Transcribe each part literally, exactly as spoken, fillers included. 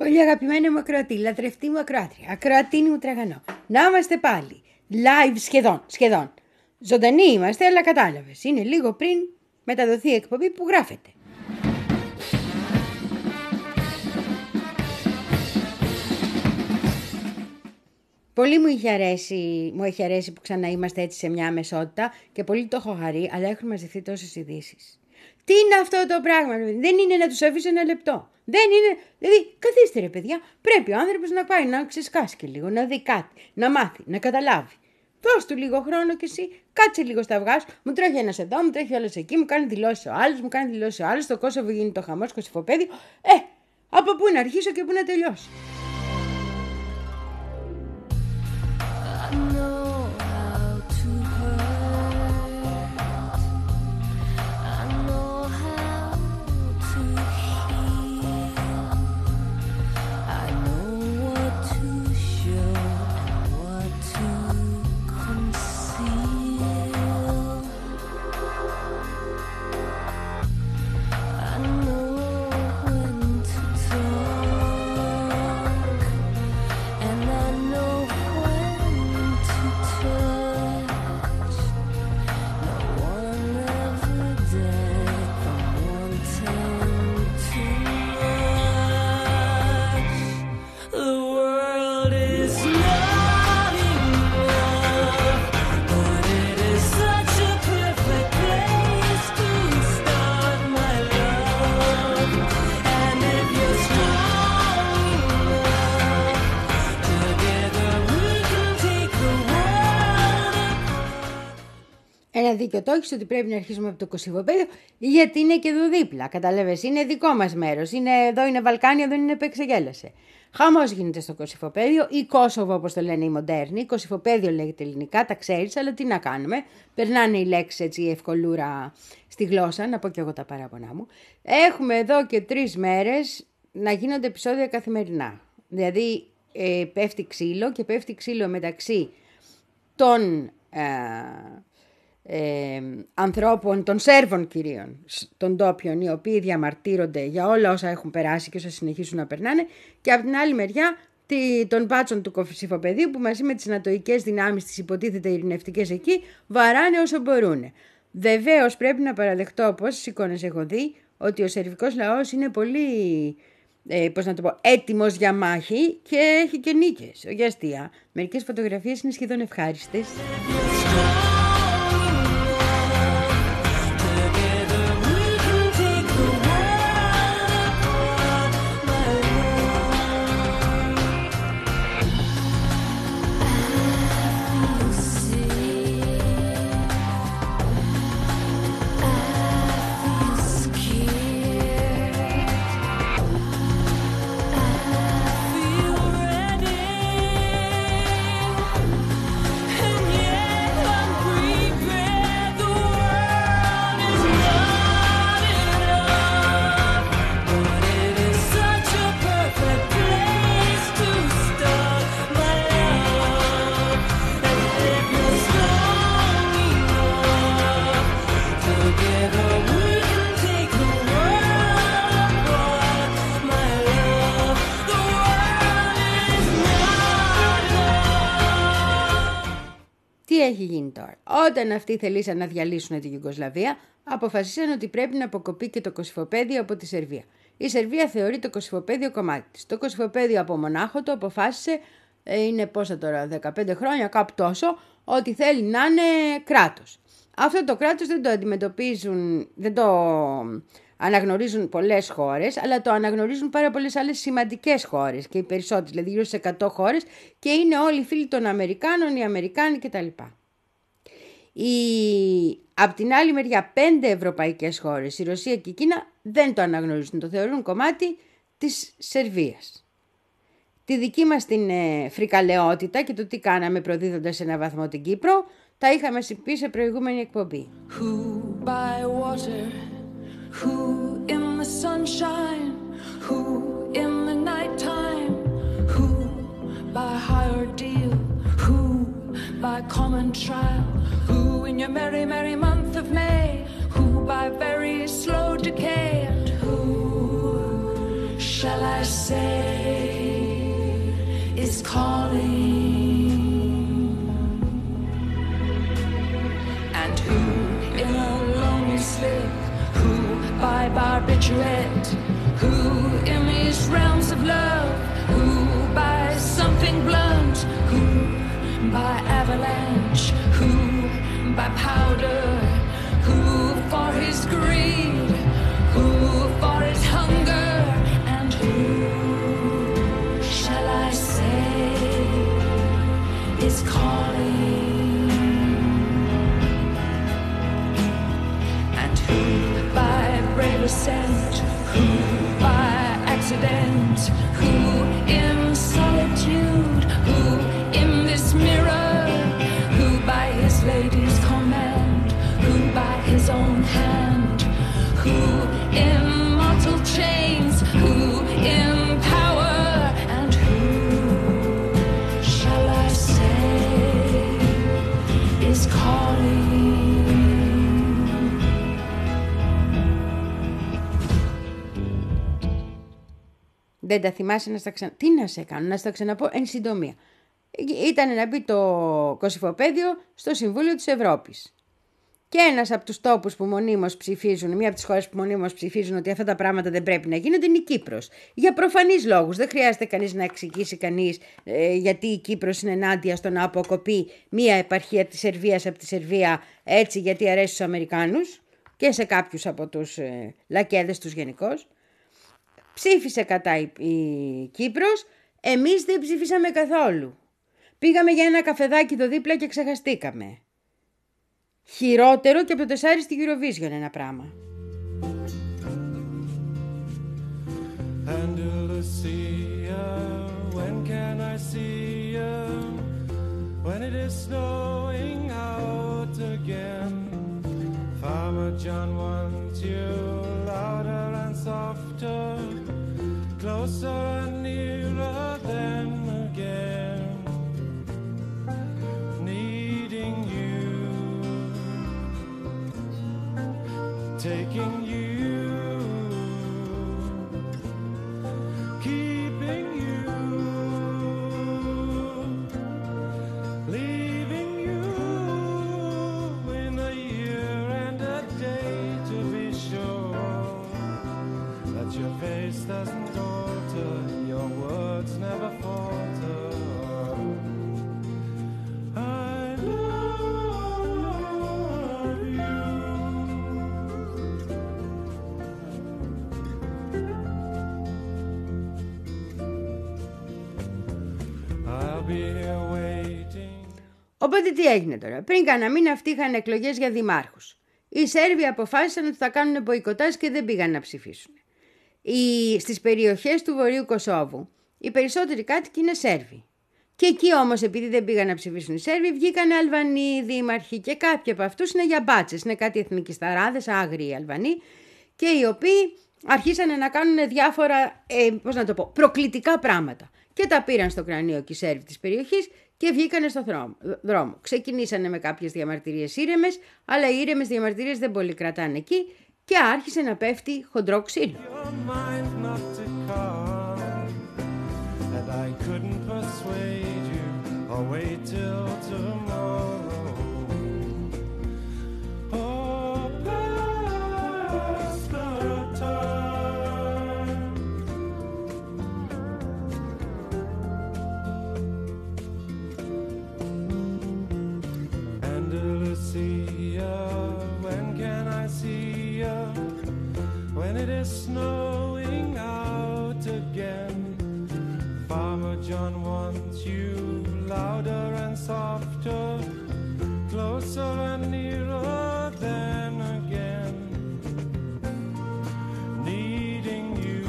Πολύ αγαπημένη μου ακροατή, λατρευτή μου ακροάτρια, ακροατίνη μου τραγανό. Να είμαστε πάλι. Live σχεδόν, σχεδόν. Ζωντανοί είμαστε, αλλά κατάλαβες. Είναι λίγο πριν μεταδοθεί η εκπομπή που γράφεται. Πολύ μου έχει αρέσει, μου έχει αρέσει που ξανά είμαστε έτσι σε μια αμεσότητα και πολύ το έχω χαρεί, αλλά έχουν μαζευτεί τόσες ειδήσεις. Τι είναι αυτό το πράγμα, δεν είναι να τους αφήσω ένα λεπτό. Δεν είναι, δηλαδή καθίστε ρε παιδιά, πρέπει ο άνθρωπος να πάει να ξεσκάσει και λίγο, να δει κάτι, να μάθει, να καταλάβει. Δώσ' του λίγο χρόνο κι εσύ, κάτσε λίγο στα αυγά σου, μου τρέχει ένας εδώ, μου τρέχει όλος εκεί, μου κάνει δηλώσεις ο άλλος, μου κάνει δηλώσεις ο άλλος, στο Κόσοβο γίνει το χαμός, Κωσυφοπαίδιο. Ε, από πού να αρχίσω και πού να τελειώσω. Ένα δίκιο το έχεις ότι πρέπει να αρχίσουμε από το Κωσυφοπαίδιο, γιατί είναι και εδώ δίπλα. Καταλαβες, είναι δικό μας μέρος. Είναι, εδώ είναι Βαλκάνια, εδώ είναι επεξεγέλασε. Χαμός γίνεται στο Κωσυφοπαίδιο ή Κόσοβο, όπως το λένε οι μοντέρνοι. Κωσυφοπαίδιο λέγεται ελληνικά, τα ξέρεις, αλλά τι να κάνουμε. Περνάνε οι λέξεις έτσι ευκολούρα στη γλώσσα, να πω και εγώ τα παράπονά μου. Έχουμε εδώ και τρεις μέρες να γίνονται επεισόδια καθημερινά. Δηλαδή ε, πέφτει ξύλο και πέφτει ξύλο μεταξύ των Ε, Ε, ανθρώπων, των Σέρβων κυρίων, των ντόπιων, οι οποίοι διαμαρτύρονται για όλα όσα έχουν περάσει και όσα συνεχίσουν να περνάνε, και από την άλλη μεριά των μπάτσων του Κωσυφοπεδίου που μαζί με τις ανατοικές δυνάμεις, τις υποτίθεται ειρηνευτικές εκεί, βαράνε όσο μπορούν. Βεβαίως πρέπει να παραδεχτώ, πόσες εικόνες έχω δει, ότι ο σερβικός λαός είναι πολύ ε, πώς να το πω, έτοιμος για μάχη και έχει και νίκες, όχι αστεία. Μερικές φωτογραφίες είναι σχεδόν ευχάριστες. Τι έχει γίνει τώρα? Όταν αυτοί θελήσαν να διαλύσουν τη Ιουγκοσλαβία, αποφασίσαν ότι πρέπει να αποκοπεί και το Κωσυφοπαίδιο από τη Σερβία. Η Σερβία θεωρεί το Κωσυφοπαίδιο κομμάτι της. Το Κωσυφοπαίδιο από μονάχο το αποφάσισε, είναι πόσα τώρα, δεκαπέντε χρόνια, κάπου τόσο, ότι θέλει να είναι κράτος. Αυτό το κράτος δεν το αντιμετωπίζουν, δεν το αναγνωρίζουν πολλές χώρες, αλλά το αναγνωρίζουν πάρα πολλές άλλες σημαντικές χώρες και οι περισσότερες, δηλαδή γύρω στις εκατό χώρες, και είναι όλοι φίλοι των Αμερικάνων, οι Αμερικάνοι κτλ. Η... Απ' την άλλη μεριά, πέντε ευρωπαϊκές χώρες, η Ρωσία και η Κίνα, δεν το αναγνωρίζουν, το θεωρούν κομμάτι της Σερβίας. Τη δική μας την ε, φρικαλαιότητα και το τι κάναμε προδίδοντας σε έναν βαθμό την Κύπρο, τα είχαμε πει σε προηγούμενη εκπομπή. Who by water, who in the sunshine, who in the night time, who by high ordeal, who by common trial, who in your merry, merry month of May, who by very slow decay, and who shall I say? calling, and who in a lonely slip, who by barbiturate, who in these realms of love, who by something blunt, who by avalanche, who by powder, who for his greed, who for his hunger, and who shall I say is calling, and who by brave ascent, who by accident, who in solitude, who in this mirror, who by his lady's command, who by his own hand, who in mortal chains, who in power, and who shall I say is calling. Δεν τα θυμάσαι να στα ξανα... Τι να σε κάνω, να στα ξαναπώ εν συντομία. Ήταν να μπει το Κωσυφοπαίδιο στο Συμβούλιο της Ευρώπης. Και ένας από τους τόπους που μονίμως ψηφίζουν, μία από τις χώρες που μονίμως ψηφίζουν ότι αυτά τα πράγματα δεν πρέπει να γίνονται είναι η Κύπρος. Για προφανείς λόγους. Δεν χρειάζεται κανείς να εξηγήσει κανείς ε, γιατί η Κύπρος είναι ενάντια στο να αποκοπεί μία επαρχία της Σερβίας από τη Σερβία έτσι γιατί αρέσει στους Αμερικάνους και σε κάποιους από τους ε, λακέδες τους γενικώς. Ψήφισε κατά η, η Κύπρος, εμείς δεν ψήφισαμε καθόλου. Πήγαμε για ένα καφεδάκι εδώ δίπλα και ξεχαστήκαμε. Χειρότερο και από το τεσάρι στη Eurovision ένα πράγμα. Andalusia, when can I see you? When it is snowing out again. Farmer John wants you louder and softer, closer and nearer than again. Needing you, taking you, keeping you, leaving you in a year and a day to be sure that your face doesn't alter, your words never falter. I love you. I'll be here waiting. Οπότε τι έγινε τώρα. Πριν κάνα μήνα αυτοί είχαν εκλογές για δημάρχους. Οι Σέρβοι αποφάσισαν ότι θα κάνουν μποϊκοτάζ και δεν πήγαν να ψηφίσουν. Οι... Στις περιοχές του Βορείου Κωσόβου οι περισσότεροι κάτοικοι είναι Σέρβοι. Και εκεί όμως επειδή δεν πήγαν να ψηφίσουν οι Σέρβοι βγήκαν Αλβανοί δήμαρχοι και κάποιοι από αυτούς είναι για μπάτσες. Είναι κάτι εθνικισταράδες, άγριοι Αλβανοί και οι οποίοι αρχίσαν να κάνουν διάφορα ε, πώς να το πω, προκλητικά πράγματα. Και τα πήραν στο κρανίο και οι Σέρβοι της περιοχής και βγήκανε στο δρόμο. Ξεκινήσανε με κάποιες διαμαρτυρίες ήρεμες, αλλά οι ήρεμες διαμαρτυρίες δεν πολύ κρατάνε εκεί και άρχισε να πέφτει χοντρό ξύλο. When can I see you? When it is snowing out again. Farmer John wants you louder and softer, closer and nearer than again. Needing you.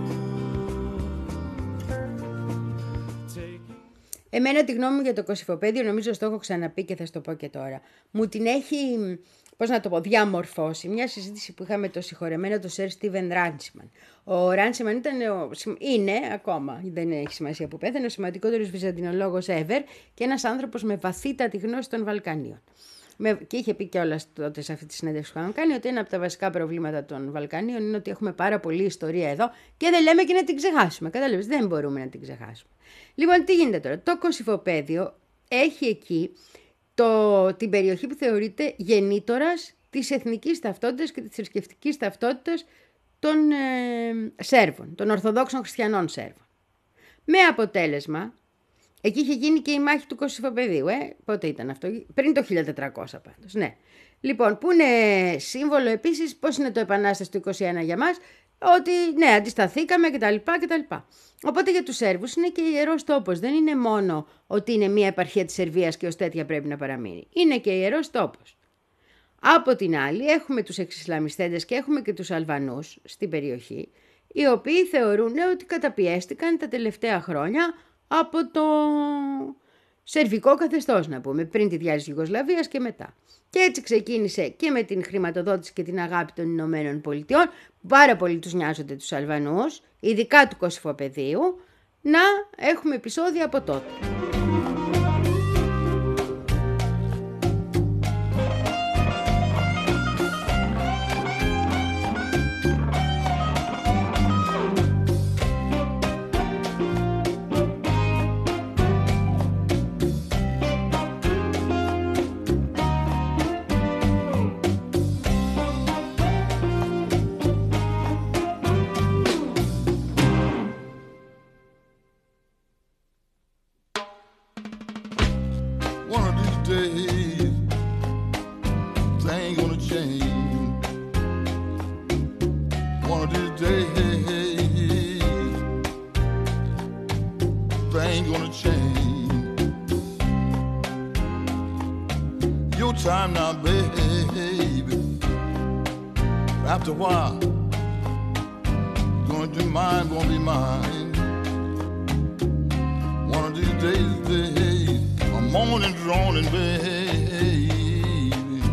Taking... Εμένα τη γνώμη μου για το Κωσυφοπαίδιο, νομίζω το έχω ξαναπεί και θα στο πω και τώρα. Μου την έχει, πώς να το πω, διαμορφώσει. Μια συζήτηση που είχαμε το συγχωρεμένο το Σερ Στίβεν Ράντσιμαν. Ο Ράντσιμαν ήταν, ο, είναι ακόμα, δεν έχει σημασία που πέθανε, ο σημαντικότερος βυζαντινολόγος ever και ένας άνθρωπος με βαθύτατη γνώση των Βαλκανίων. Με, και είχε πει κιόλας τότε σε αυτή τη συνέντευξη που είχαμε κάνει ότι ένα από τα βασικά προβλήματα των Βαλκανίων είναι ότι έχουμε πάρα πολλή ιστορία εδώ και δεν λέμε και να την ξεχάσουμε. Κατάλαβες, δεν μπορούμε να την ξεχάσουμε. Λοιπόν, τι γίνεται τώρα. Το Κωσυφοπαίδιο έχει εκεί το, την περιοχή που θεωρείται γεννήτορας της εθνικής ταυτότητας και της θρησκευτικής ταυτότητας των ε, Σέρβων, των Ορθοδόξων Χριστιανών Σέρβων. Με αποτέλεσμα, εκεί είχε γίνει και η μάχη του Κωσυφοπεδίου, ε, πότε ήταν αυτό, πριν το χίλια τετρακόσια πάντως, ναι. Λοιπόν, που είναι σύμβολο επίσης, πώς είναι το Επανάσταση του είκοσι ένα για μας, ότι ναι, αντισταθήκαμε κτλ. κτλ. Οπότε για τους Σέρβους είναι και ιερός τόπος, δεν είναι μόνο ότι είναι μια επαρχία της Σερβίας και ως τέτοια πρέπει να παραμείνει, είναι και ιερός τόπος. Από την άλλη έχουμε τους εξισλαμιστέντες και έχουμε και τους Αλβανούς στην περιοχή, οι οποίοι θεωρούν ότι καταπιέστηκαν τα τελευταία χρόνια από το σερβικό καθεστώς, να πούμε, πριν τη διάρρηση της Ιουγκοσλαβίας και μετά. Και έτσι ξεκίνησε και με την χρηματοδότηση και την αγάπη των Ηνωμένων Πολιτειών, πάρα πολύ τους νοιάζονται τους Αλβανούς, ειδικά του Κωσυφοπεδίου, να έχουμε επεισόδια από τότε. Time now, baby. After a while, gonna be mine, gonna be mine. One of these days, days, I'm moaning, droning, baby.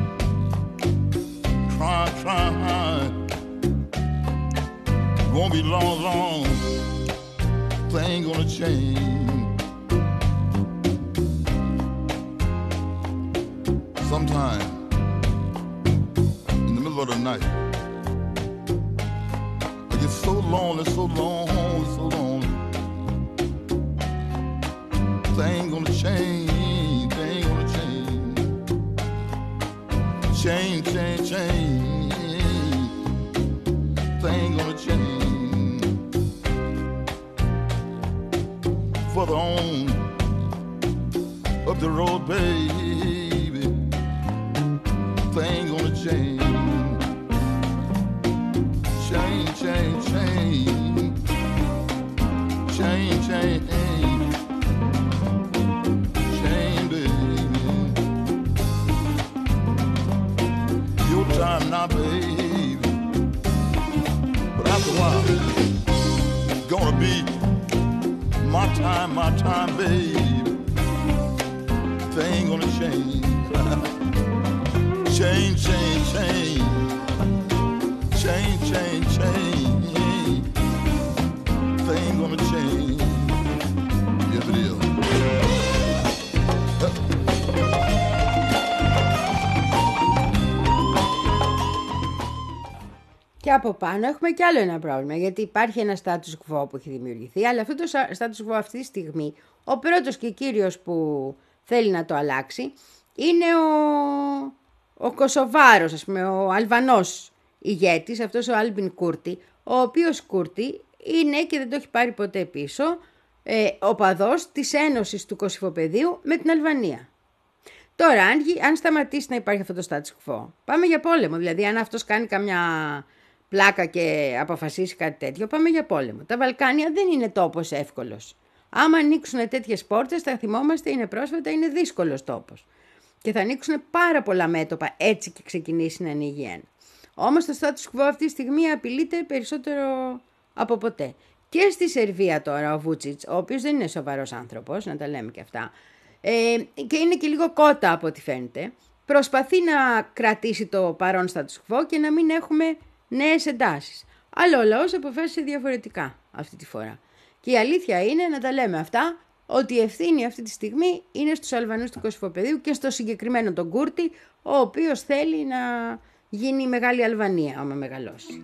Trying, trying. Won't be long, long. Thing gonna change. Sometime in the middle of the night, I get so lonely, so lonely, so lonely. Things gonna change, things gonna change. Change, change, change. Things gonna change. Further on up the road, babe. Thing gonna change, change, change, change, change, change, change, baby. Your time now, baby. But after a while, it's gonna be my time, my time, baby. Thing gonna change. Change, change, change, change, change, change. Thing gonna change. Yes, it is. Και από πάνω έχουμε κι άλλο ένα πρόβλημα, γιατί υπάρχει ένα status quo που έχει δημιουργηθεί, αλλά αυτό το status quo αυτή τη στιγμή, ο πρώτος και κύριος που θέλει να το αλλάξει, είναι ο... ο Κωσοβάρος, ας πούμε, ο Αλβανός ηγέτης, αυτός ο Άλμπιν Κούρτι, ο οποίος Κούρτι είναι και δεν το έχει πάρει ποτέ πίσω, ε, οπαδός της ένωσης του Κωσυφοπεδίου με την Αλβανία. Τώρα, αν, αν σταματήσει να υπάρχει αυτό το status quo, πάμε για πόλεμο. Δηλαδή, αν αυτός κάνει καμιά πλάκα και αποφασίσει κάτι τέτοιο, πάμε για πόλεμο. Τα Βαλκάνια δεν είναι τόπος εύκολος. Άμα ανοίξουν τέτοιες πόρτες, θα θυμόμαστε, είναι πρόσφατα, είναι δύσκολος τόπος. Και θα ανοίξουν πάρα πολλά μέτωπα έτσι και ξεκινήσει να ανοίγει ένα. Όμως το status quo αυτή τη στιγμή απειλείται περισσότερο από ποτέ. Και στη Σερβία τώρα ο Βούτσιτς, ο οποίος δεν είναι σοβαρός άνθρωπος, να τα λέμε και αυτά, ε, και είναι και λίγο κότα από ό,τι φαίνεται, προσπαθεί να κρατήσει το παρόν status quo και να μην έχουμε νέες εντάσεις. Αλλά ο λαός αποφάσισε διαφορετικά αυτή τη φορά. Και η αλήθεια είναι, να τα λέμε αυτά, ότι η ευθύνη αυτή τη στιγμή είναι στους Αλβανούς του Κωσυφοπεδίου και στο συγκεκριμένο τον Κούρτη, ο οποίος θέλει να γίνει η Μεγάλη Αλβανία άμα μεγαλώσει.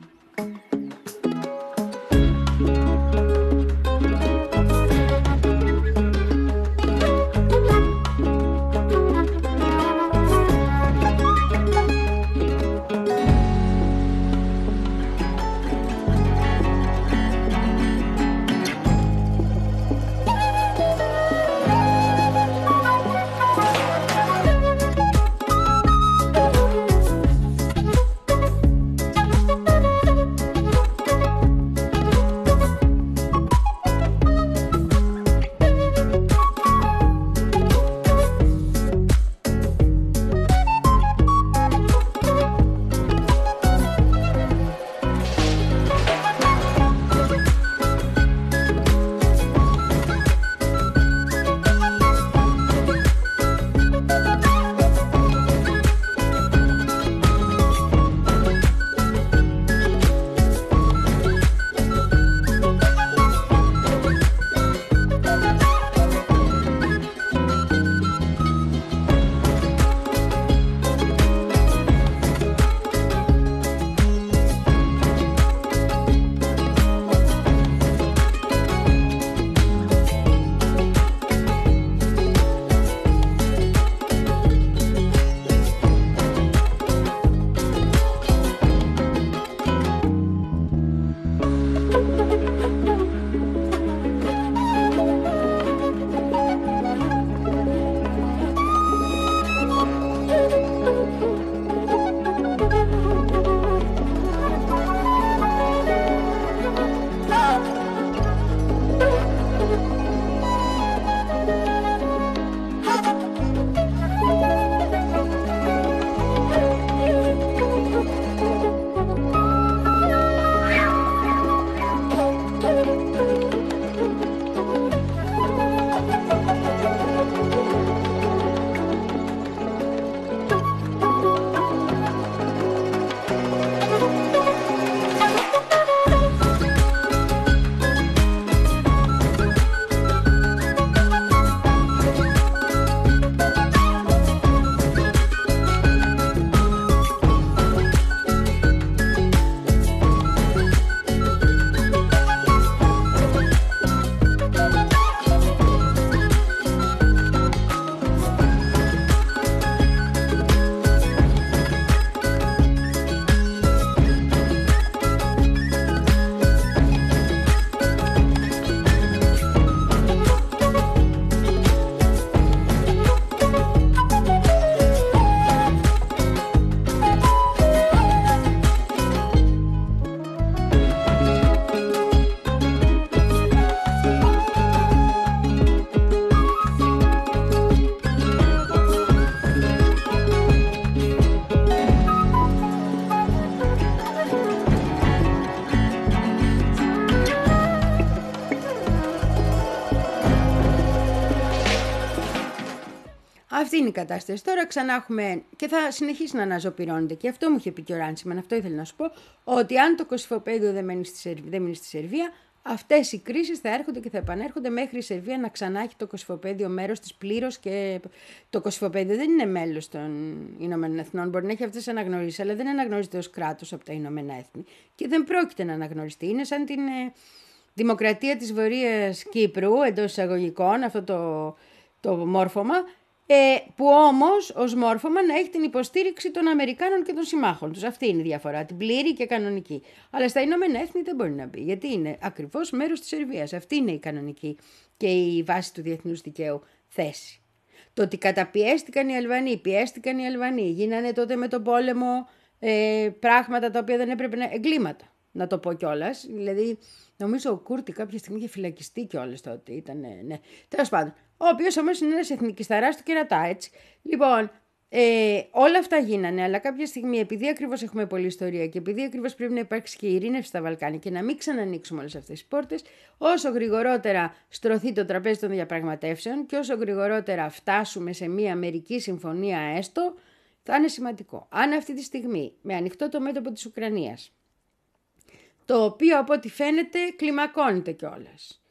Αυτή είναι η κατάσταση. Τώρα ξανά έχουμε και θα συνεχίσει να αναζωπυρώνεται και αυτό μου είχε πει και ο Ράντσιμαν, αυτό ήθελα να σου πω, ότι αν το Κωσυφοπέδιο δεν μείνει στη Σερβία, δεν μείνει στη Σερβία, αυτές οι κρίσεις θα έρχονται και θα επανέρχονται μέχρι η Σερβία να ξανά έχει το Κωσυφοπέδιο μέρος της πλήρως και το Κωσυφοπέδιο δεν είναι μέλος των Ηνωμένων Εθνών. Μπορεί να έχει αυτές τις αναγνωρίσεις, αλλά δεν αναγνωρίζεται ως κράτος από τα Ηνωμένα Έθνη και δεν πρόκειται να αναγνωριστεί. Είναι σαν την ε, δημοκρατία της Βορείας Κύπρου, εντός εισαγωγικών, αυτό το, το μόρφωμα. Ε, που όμως ως μόρφωμα να έχει την υποστήριξη των Αμερικάνων και των συμμάχων τους. Αυτή είναι η διαφορά, την πλήρη και κανονική. Αλλά στα Ηνωμένα Έθνη δεν μπορεί να μπει, γιατί είναι ακριβώς μέρος της Σερβίας. Αυτή είναι η κανονική και η βάση του διεθνούς δικαίου θέση. Το ότι καταπιέστηκαν οι Αλβανοί, πιέστηκαν οι Αλβανοί, γίνανε τότε με τον πόλεμο ε, πράγματα τα οποία δεν έπρεπε να... εγκλήματα, να το πω κιόλας. Δηλαδή, νομίζω ο Κούρτη κάποια στιγμή είχε φυλακιστεί κιόλας τότε. Ήταν, ναι. Τέλος πάντων. Ο οποίος όμως είναι ένας εθνικισταράς του κερατά, έτσι. Λοιπόν, ε, όλα αυτά γίνανε, αλλά κάποια στιγμή, επειδή ακριβώς έχουμε πολλή ιστορία και επειδή ακριβώς πρέπει να υπάρξει και ειρήνευση στα Βαλκάνια και να μην ξανανοίξουμε όλες αυτές τις πόρτες, όσο γρηγορότερα στρωθεί το τραπέζι των διαπραγματεύσεων και όσο γρηγορότερα φτάσουμε σε μια μερική συμφωνία έστω, θα είναι σημαντικό. Αν αυτή τη στιγμή, με ανοιχτό το μέτωπο της Ουκρανίας, το οποίο από ό,τι φαίνεται κλιμακώνεται κιόλας,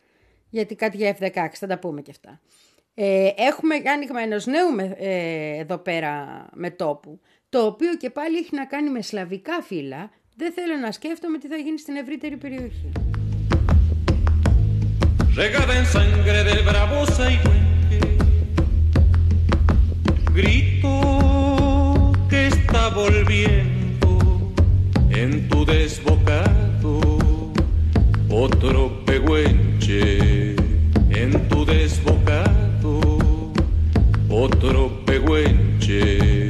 γιατί κάτι για εφ δεκαέξι, θα τα πούμε και αυτά. Ε, έχουμε άνοιγμα ενός νέου ε, εδώ πέρα μετώπου, το οποίο και πάλι έχει να κάνει με σλαβικά φύλλα. Δεν θέλω να σκέφτομαι τι θα γίνει στην ευρύτερη περιοχή. Regada en sangre del bravo Saihuenque, grito que está volviendo en tu desbocado, otro pehuenche en tu desbocado, otro pehuenche.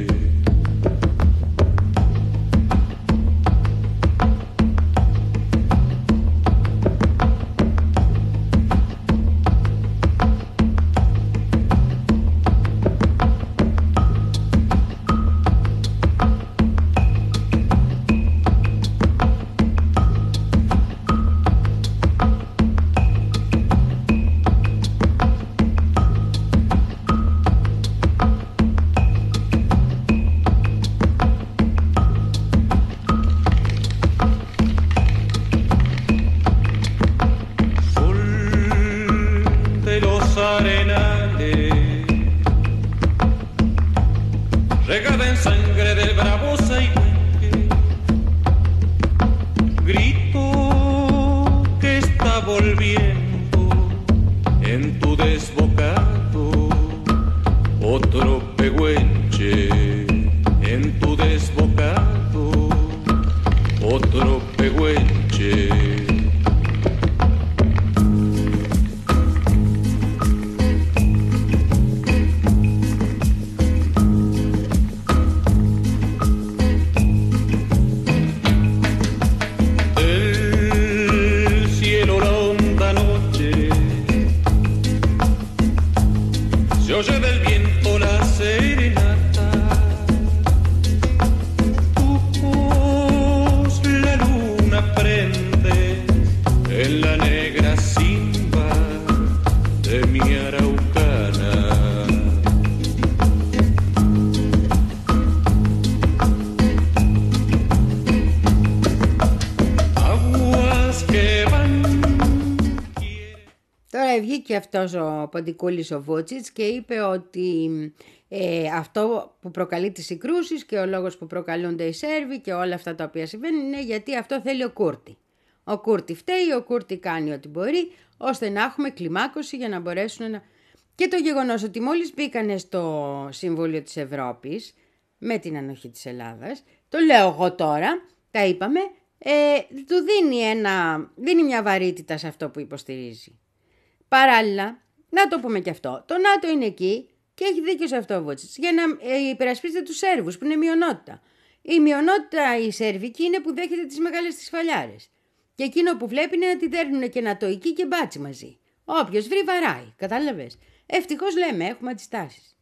Βγήκε αυτός ο Ποντικούλης ο Βούτσιτς και είπε ότι ε, αυτό που προκαλεί τις συγκρούσεις και ο λόγος που προκαλούνται οι Σέρβοι και όλα αυτά τα οποία συμβαίνουν είναι γιατί αυτό θέλει ο Κούρτι. Ο Κούρτι φταίει, ο Κούρτι κάνει ό,τι μπορεί ώστε να έχουμε κλιμάκωση για να μπορέσουν να... Και το γεγονός ότι μόλις μπήκανε στο Συμβούλιο της Ευρώπης με την ανοχή της Ελλάδας, το λέω εγώ τώρα, τα είπαμε, ε, του δίνει, ένα, δίνει μια βαρύτητα σε αυτό που υποστηρίζει. Παράλληλα, να το πούμε και αυτό, το ΝΑΤΟ είναι εκεί και έχει δίκιο σε αυτό ο Βούτσιτς για να ε, υπερασπίζεται τους Σέρβους που είναι μειονότητα. Η μειονότητα η Σέρβικη είναι που δέχεται τις μεγάλες τις φαλιάρες. Και εκείνο που βλέπει είναι να τη δέρνουν και νατοικοί και μπάτσι μαζί. Όποιος βρει βαράει, κατάλαβες. Ευτυχώς λέμε, έχουμε αντιστάσεις.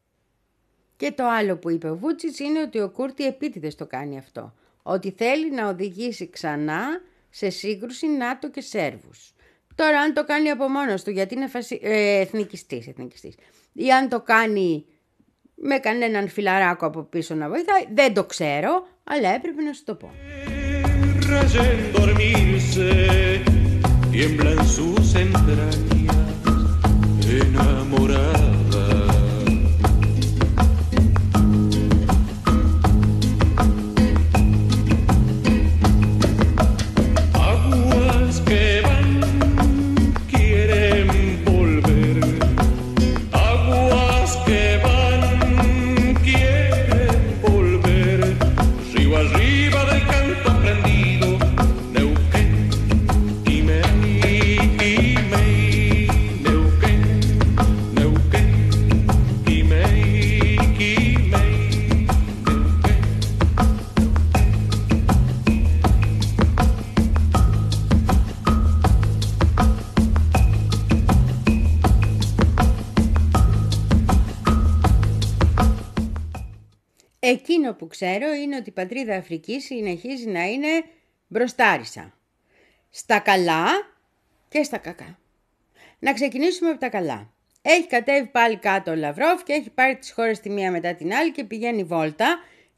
Και το άλλο που είπε ο Βούτσιτς είναι ότι ο Κούρτι επίτηδες το κάνει αυτό. Ότι θέλει να οδηγήσει ξανά σε σύγκρουση ΝΑΤΟ και Σέρβους. Τώρα αν το κάνει από μόνος του γιατί είναι φασι... ε, εθνικιστής, εθνικιστής ή αν το κάνει με κανέναν φιλαράκο από πίσω να βοηθάει, δεν το ξέρω, αλλά έπρεπε να σου το πω. Εκείνο που ξέρω είναι ότι η πατρίδα Αφρικής συνεχίζει να είναι μπροστάρισα. Στα καλά και στα κακά. Να ξεκινήσουμε από τα καλά. Έχει κατέβει πάλι κάτω ο Λαυρόφ και έχει πάρει τις χώρες τη μία μετά την άλλη και πηγαίνει βόλτα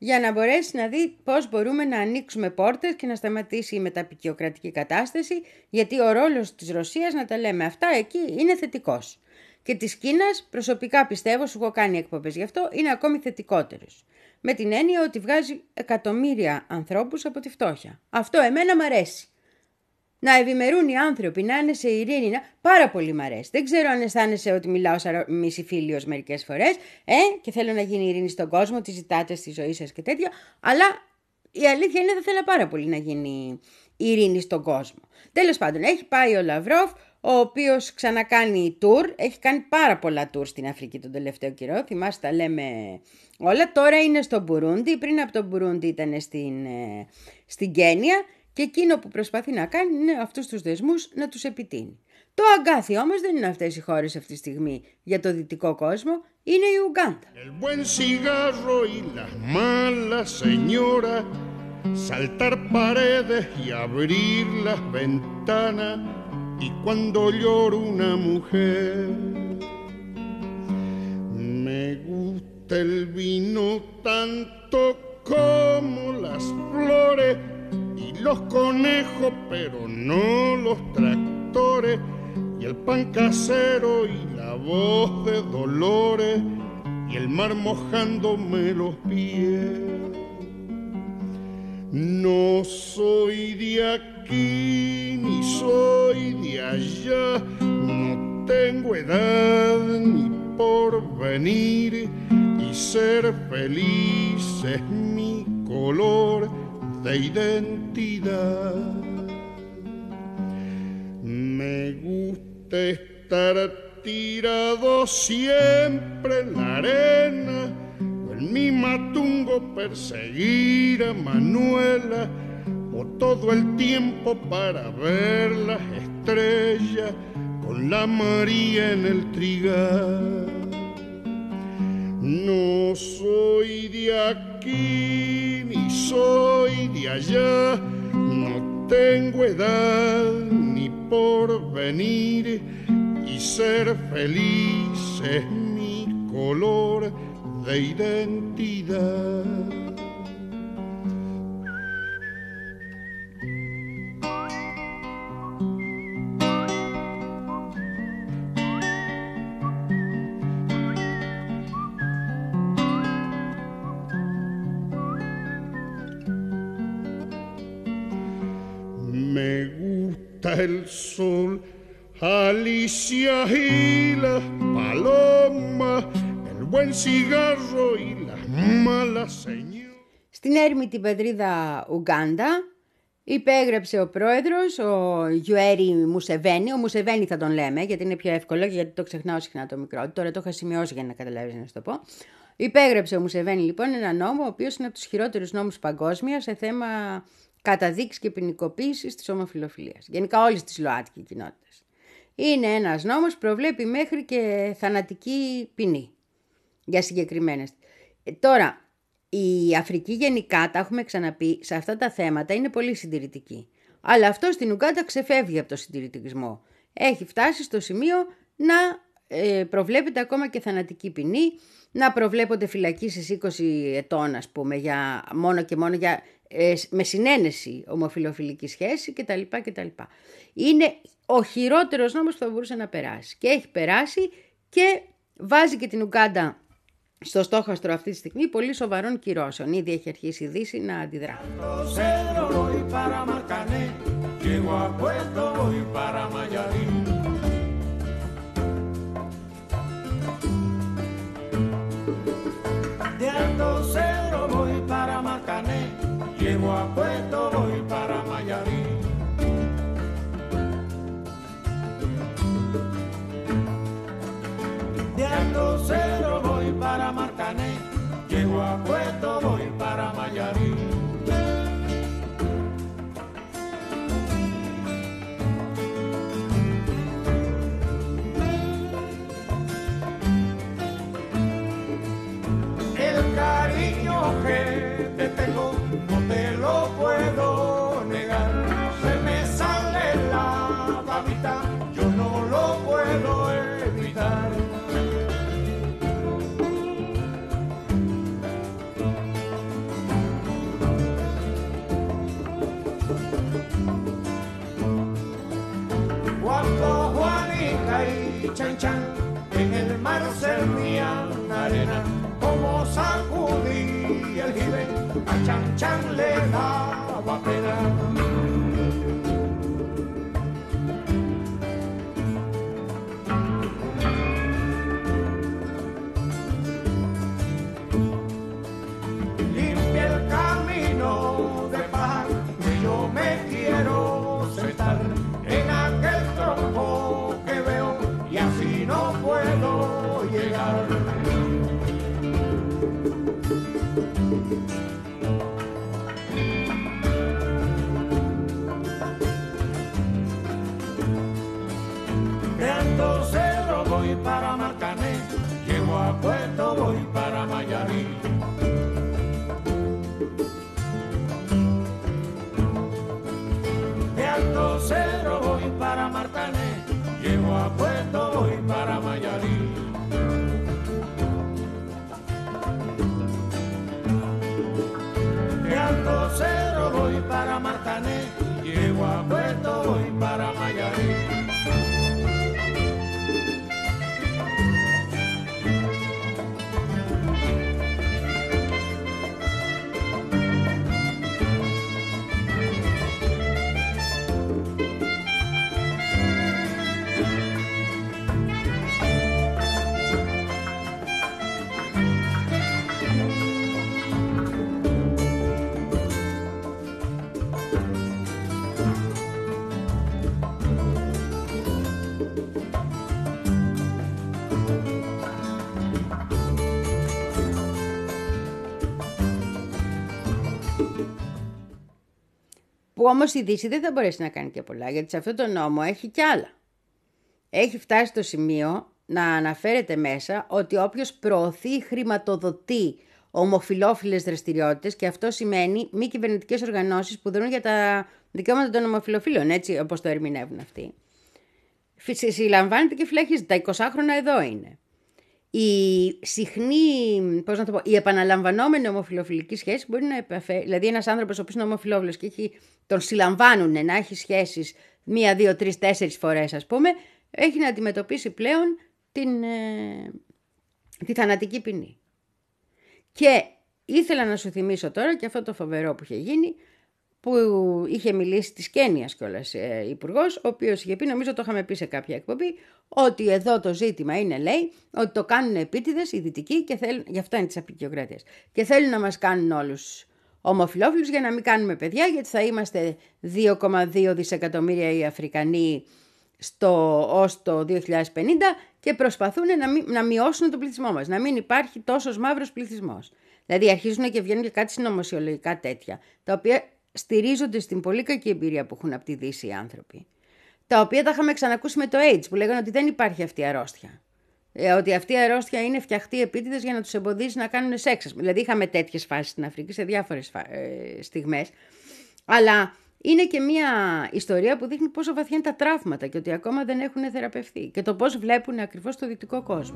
για να μπορέσει να δει πώς μπορούμε να ανοίξουμε πόρτες και να σταματήσει η μεταπικιοκρατική κατάσταση, γιατί ο ρόλος της Ρωσίας, να τα λέμε αυτά, εκεί είναι θετικός. Και της Κίνας, προσωπικά πιστεύω, σου έχω κάνει εκπομπές γι' αυτό, είναι ακόμη θετικότερος. Με την έννοια ότι βγάζει εκατομμύρια ανθρώπους από τη φτώχεια. Αυτό εμένα μ' αρέσει. Να ευημερούν οι άνθρωποι, να είναι σε ειρήνη, να... πάρα πολύ μ' αρέσει. Δεν ξέρω αν αισθάνεσαι ότι μιλάω σαν μισηφίλιος μερικές φορές, ε, και θέλω να γίνει ειρήνη στον κόσμο, τη ζητάτε στη ζωή σας και τέτοια, αλλά η αλήθεια είναι ότι θα ήθελα πάρα πολύ να γίνει ειρήνη στον κόσμο. Τέλος πάντων, έχει πάει ο Λαυρόφ, ο οποίος ξανακάνει tour, έχει κάνει πάρα πολλά tour στην Αφρική τον τελευταίο καιρό, θυμάστε τα λέμε όλα. Τώρα είναι στο Μπουρούντι, πριν από το Μπουρούντι ήταν στην, στην Κένια, και εκείνο που προσπαθεί να κάνει είναι αυτούς τους δεσμούς να τους επιτείνει. Το αγκάθι όμως δεν είναι αυτές οι χώρες αυτή τη στιγμή για το δυτικό κόσμο, είναι η Ουγκάντα. El buen cigarro y las malas señoras, saltar paredes y abrir las ventanas, y cuando llora una mujer, me gusta el vino tanto como las flores y los conejos, pero no los tractores, y el pan casero y la voz de Dolores, y el mar mojándome los pies. No soy de aquí ni soy de allá, no tengo edad ni porvenir, y ser feliz es mi color de identidad. Me gusta estar tirado siempre en la arena, o en mi matungo perseguir a Manuela, o todo el tiempo para ver las estrellas con la María en el trigal. No soy de aquí ni soy de allá, no tengo edad ni porvenir, y ser feliz es mi color de identidad. Me gusta el sol, Alicia y las palomas, el buen cigarro y las malas señoras. Στην έρημη την πατρίδα Ουγκάντα υπέγραψε ο πρόεδρος, ο Γιουέρι Μουσεβένι. Ο Μουσεβένι θα τον λέμε, γιατί είναι πιο εύκολο, γιατί το ξεχνάω συχνά το μικρό. Τώρα το είχα σημειώσει για να καταλάβεις να σου το πω. Υπέγραψε ο Μουσεβένι λοιπόν ένα νόμο, ο οποίος είναι από τους χειρότερους νόμους παγκόσμια σε θέμα καταδίκης και ποινικοποίησης της ομοφυλοφιλίας. Γενικά όλης της ΛΟΑΤΚΙ κοινότητας. Είναι ένας νόμος που προβλέπει μέχρι και θανατική ποινή για συγκεκριμένες. Ε, τώρα, η Αφρική γενικά, τα έχουμε ξαναπεί, σε αυτά τα θέματα είναι πολύ συντηρητική. Αλλά αυτό στην Ουγκάντα ξεφεύγει από το συντηρητικισμό. Έχει φτάσει στο σημείο να ε, προβλέπεται ακόμα και θανατική ποινή, να προβλέπονται φυλακίσεις είκοσι ετών, ας πούμε, για, μόνο και μόνο για, ε, με συνένεση ομοφυλοφιλική σχέση κτλ. κτλ. Είναι ο χειρότερος νόμος που θα μπορούσε να περάσει. Και έχει περάσει και βάζει και την Ουγκάντα στο στόχαστρο αυτή τη στιγμή πολύ σοβαρών κυρώσεων. Ήδη έχει αρχίσει η Δύση να αντιδρά. De Alto Cedro voy para Marcané, llego a Puerto, voy para Mayarí. El cariño que te tengo no te lo puedo negar, se me sale la babita, yo no lo puedo evitar. chan chan, en el mar servían arena, como sacudía el jibe, a chan chan le daba pena. Para Marcané, llego a Puerto, voy para Mayarí. De Alto Cero voy para Marcané, llego a Puerto, voy para Mayarí. De Alto Cero voy para Marcané, llego a Puerto, voy para Mayarí. Που όμως η Δύση δεν θα μπορέσει να κάνει και πολλά, γιατί σε αυτό το νόμο έχει κι άλλα. Έχει φτάσει στο σημείο να αναφέρεται μέσα ότι όποιος προωθεί ή χρηματοδοτεί ομοφυλόφιλες δραστηριότητες, και αυτό σημαίνει μη κυβερνητικές οργανώσεις που δρούν για τα δικαιώματα των ομοφυλοφίλων, έτσι όπως το ερμηνεύουν αυτοί, συλλαμβάνεται και φυλακίζεται. Τα εικοσάχρονα εδώ είναι. Η συχνή, πώς να το πω, η επαναλαμβανόμενη ομοφυλοφιλική σχέση μπορεί να επαφέ, δηλαδή ένας άνθρωπος ο οποίος είναι ομοφυλόφιλος και έχει, τον συλλαμβάνουν να έχει σχέσεις μία, δύο, τρεις, τέσσερις φορές ας πούμε, έχει να αντιμετωπίσει πλέον την, ε, τη θανατική ποινή. Και ήθελα να σου θυμίσω τώρα και αυτό το φοβερό που είχε γίνει, που είχε μιλήσει της Κένιας κιόλας ε, υπουργός, ο οποίος είχε πει, νομίζω το είχαμε πει σε κάποια εκπομπή, ότι εδώ το ζήτημα είναι, λέει, ότι το κάνουν επίτηδες οι δυτικοί και θέλουν, γι' αυτό είναι της απεικιοκρατίας, και θέλουν να μας κάνουν όλους ομοφυλόφιλους για να μην κάνουμε παιδιά, γιατί θα είμαστε δύο κόμμα δύο δισεκατομμύρια οι Αφρικανοί στο, ως το δύο χιλιάδες πενήντα και προσπαθούν να, μη, να μειώσουν τον πληθυσμό μας, να μην υπάρχει τόσος μαύρος πληθυσμός. Δηλαδή αρχίζουν και βγαίνουν και κάτι συνωμοσιολογικά τέτοια, τα οποία στηρίζονται στην πολύ κακή εμπειρία που έχουν από τη Δύση οι άνθρωποι. Τα οποία τα είχαμε ξανακούσει με το AIDS, που λέγανε ότι δεν υπάρχει αυτή η αρρώστια. Ε, ότι αυτή η αρρώστια είναι φτιαχτή επίτηδες για να τους εμποδίσει να κάνουν σεξ. Δηλαδή είχαμε τέτοιες φάσεις στην Αφρική σε διάφορες ε, στιγμές. Αλλά είναι και μια ιστορία που δείχνει πόσο βαθιά είναι τα τραύματα και ότι ακόμα δεν έχουν θεραπευθεί. Και το πώς βλέπουν ακριβώς το δυτικό κόσμο.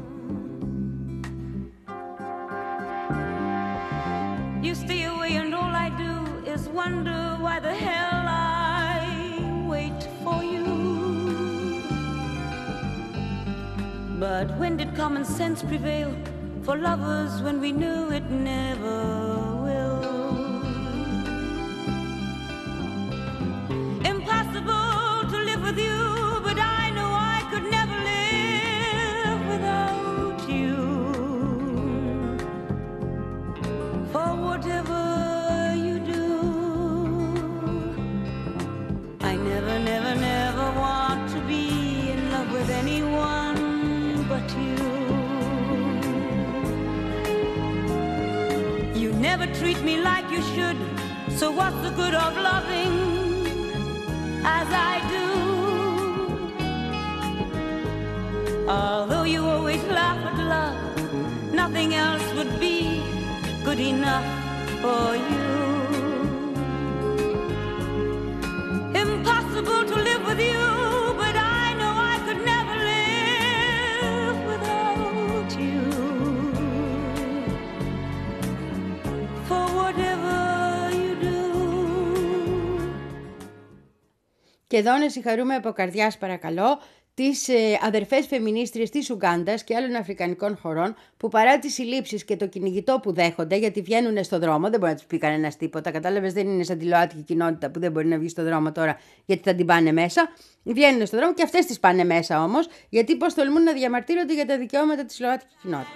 You stay away and all I do is wonder why the hell I wait for you. But when did common sense prevail for lovers when we knew it never will? Impossible to live with you, but I know I could never live without you. For whatever you do, I never, never, never want to be in love with anyone but you. You never treat me like you should, so what's the good of loving as I do? Although you always laugh at love, nothing else would be good enough for you. Impossible to live with you, but I know I could never live without you. For whatever you do. Και εδώ να συγχαρούμε από καρδιάς παρακαλώ τις ε, αδερφές φεμινίστριες της Ουγκάντας και άλλων αφρικανικών χωρών που παρά τις συλλήψεις και το κυνηγητό που δέχονται, γιατί βγαίνουν στον δρόμο, δεν μπορεί να τους πει κανένας τίποτα, κατάλαβες, δεν είναι σαν τη ΛΟΑΤΚΙ κοινότητα που δεν μπορεί να βγει στον δρόμο τώρα γιατί θα την πάνε μέσα. Βγαίνουν στον δρόμο και αυτές τις πάνε μέσα όμως, γιατί πώς τολμούν να διαμαρτύρονται για τα δικαιώματα της ΛΟΑΤΚΙ κοινότητας.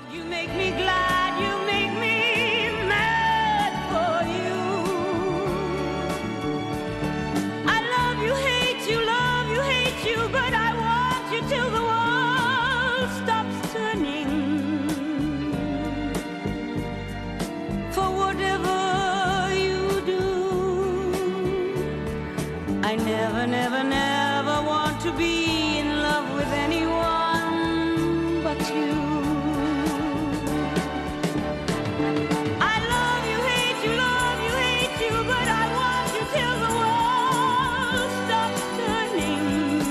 I never, never, never want to be in love with anyone but you. I love you, hate you, love you, hate you, but I want you till the world stops turning.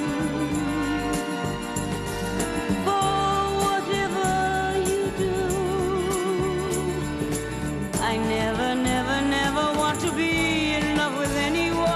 For whatever you do, I never, never, never want to be in love with anyone.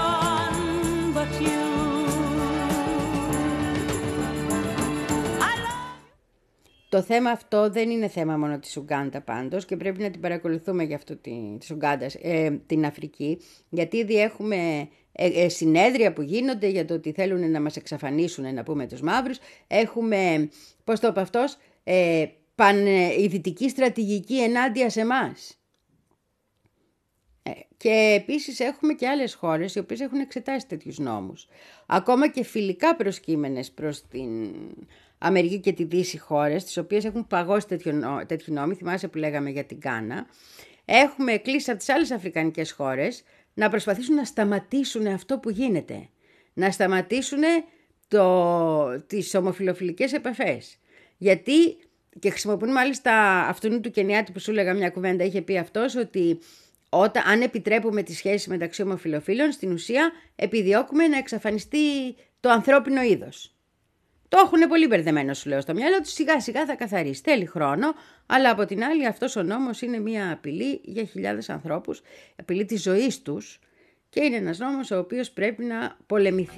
Το θέμα αυτό δεν είναι θέμα μόνο της Ουγκάντα πάντως και πρέπει να την παρακολουθούμε για αυτό της Ουγκάντας, ε, την Αφρική, γιατί ήδη έχουμε ε, ε, συνέδρια που γίνονται για το ότι θέλουν να μας εξαφανίσουν, να πούμε, τους μαύρους. Έχουμε, πώς το είπε αυτός, ε, πανειδητική στρατηγική ενάντια σε εμάς. Ε, και επίσης έχουμε και άλλες χώρες οι οποίες έχουν εξετάσει τέτοιους νόμους. Ακόμα και φιλικά προσκύμενες προς την Αμερική και τη Δύση χώρες, τις οποίες έχουν παγώσει τέτοιοι νόμοι, θυμάσαι που λέγαμε για την Γκάνα. Έχουμε κλείσει από τις άλλες αφρικανικές χώρες να προσπαθήσουν να σταματήσουν αυτό που γίνεται. Να σταματήσουν το, τις ομοφυλοφιλικές επαφές. Γιατί, και χρησιμοποιούν μάλιστα αυτόν του Κενιάτη που σου έλεγα μια κουβέντα, είχε πει αυτός ότι όταν, αν επιτρέπουμε τις σχέσεις μεταξύ ομοφυλοφίλων, στην ουσία επιδιώκουμε να εξαφανιστεί το ανθρώπινο είδος. Το έχουν πολύ μπερδεμένο, σου λέω, στο μυαλό τους, σιγά σιγά θα καθαρίσει. Θέλει χρόνο, αλλά από την άλλη αυτός ο νόμος είναι μια απειλή για χιλιάδες ανθρώπους, απειλή της ζωής τους και είναι ένας νόμος ο οποίος πρέπει να πολεμηθεί.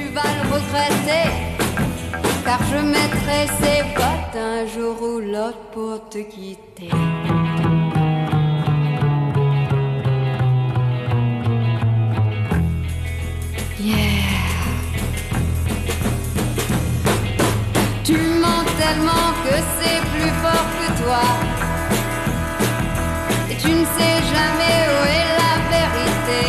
Tu mens tellement que c'est plus fort que toi. Et tu ne sais jamais où est la vérité.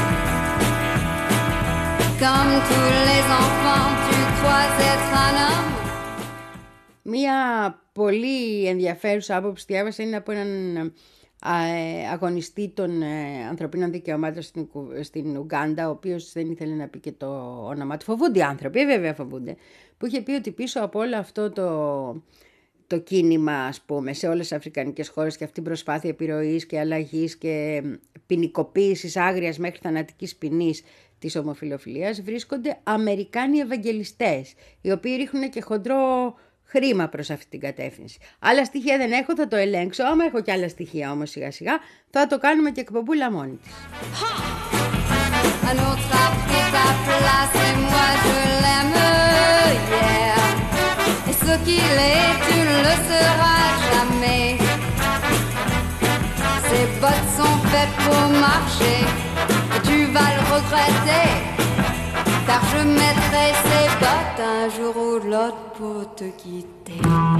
Comme tous les enfants, tu crois être un homme. Μία πολύ ενδιαφέρουσα άποψη διάβασα είναι από έναν αγωνιστή των ανθρωπίνων δικαιωμάτων στην, στην Ουγκάντα, ο οποίος δεν ήθελε να πει και το όνομα του. Φοβούνται οι άνθρωποι, βέβαια φοβούνται. Που είχε πει ότι πίσω από όλο αυτό το, το κίνημα, ας πούμε, σε όλες τις αφρικανικές χώρες και αυτή την προσπάθεια επιρροής και αλλαγής και ποινικοποίησης άγριας μέχρι θανατικής ποινής της ομοφυλοφιλίας, βρίσκονται Αμερικάνοι Ευαγγελιστές, οι οποίοι ρίχνουν και χοντρό χρήμα προς αυτή την κατεύθυνση. Άλλα στοιχεία δεν έχω, θα το ελέγξω. Άμα έχω και άλλα στοιχεία όμως σιγά σιγά, θα το κάνουμε και εκπομπούλα μόνη της. Un autre a pris ta place et moi je l'aime hier. Et ce qu'il est, tu ne le seras jamais. Ses bottes sont faites pour marcher et tu vas le regretter. Car je mettrai ces bottes un jour ou l'autre pour te quitter.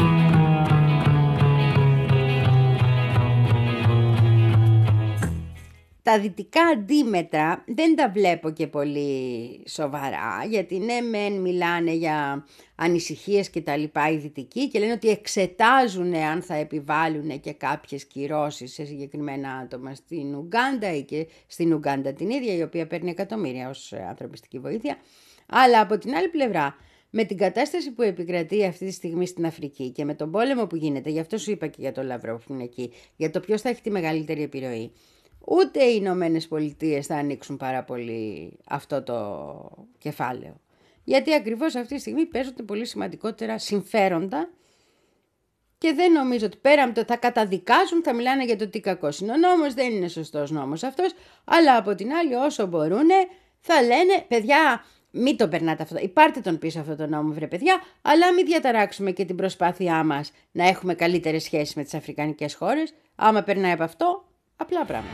Τα δυτικά αντίμετρα δεν τα βλέπω και πολύ σοβαρά, γιατί ναι μεν μιλάνε για ανησυχίες και τα λοιπά οι δυτικοί και λένε ότι εξετάζουν αν θα επιβάλλουν και κάποιες κυρώσεις σε συγκεκριμένα άτομα στην Ουγκάντα ή και στην Ουγκάντα την ίδια, η οποία παίρνει εκατομμύρια ως ανθρωπιστική βοήθεια. Αλλά από την άλλη πλευρά, με την κατάσταση που επικρατεί αυτή τη στιγμή στην Αφρική και με τον πόλεμο που γίνεται, γι' αυτό σου είπα και για το Λαυρόβ που είναι εκεί, για το ποιος θα έχει τη μεγαλύτερη επιρροή, ούτε οι Ηνωμένες Πολιτείες θα ανοίξουν πάρα πολύ αυτό το κεφάλαιο. Γιατί ακριβώς αυτή τη στιγμή παίζονται πολύ σημαντικότερα συμφέροντα και δεν νομίζω ότι πέρα από το θα καταδικάζουν, θα μιλάνε για το τι κακός είναι ο νόμος, δεν είναι σωστός νόμος αυτός, αλλά από την άλλη όσο μπορούν θα λένε παιδιά μην το περνάτε αυτό. Υπάρτε τον πίσω αυτό το νόμο, βρε παιδιά, αλλά μην διαταράξουμε και την προσπάθειά μας να έχουμε καλύτερες σχέσεις με τις αφρικανικές χώρες. Άμα περνάει από αυτό, απλά πράγματα.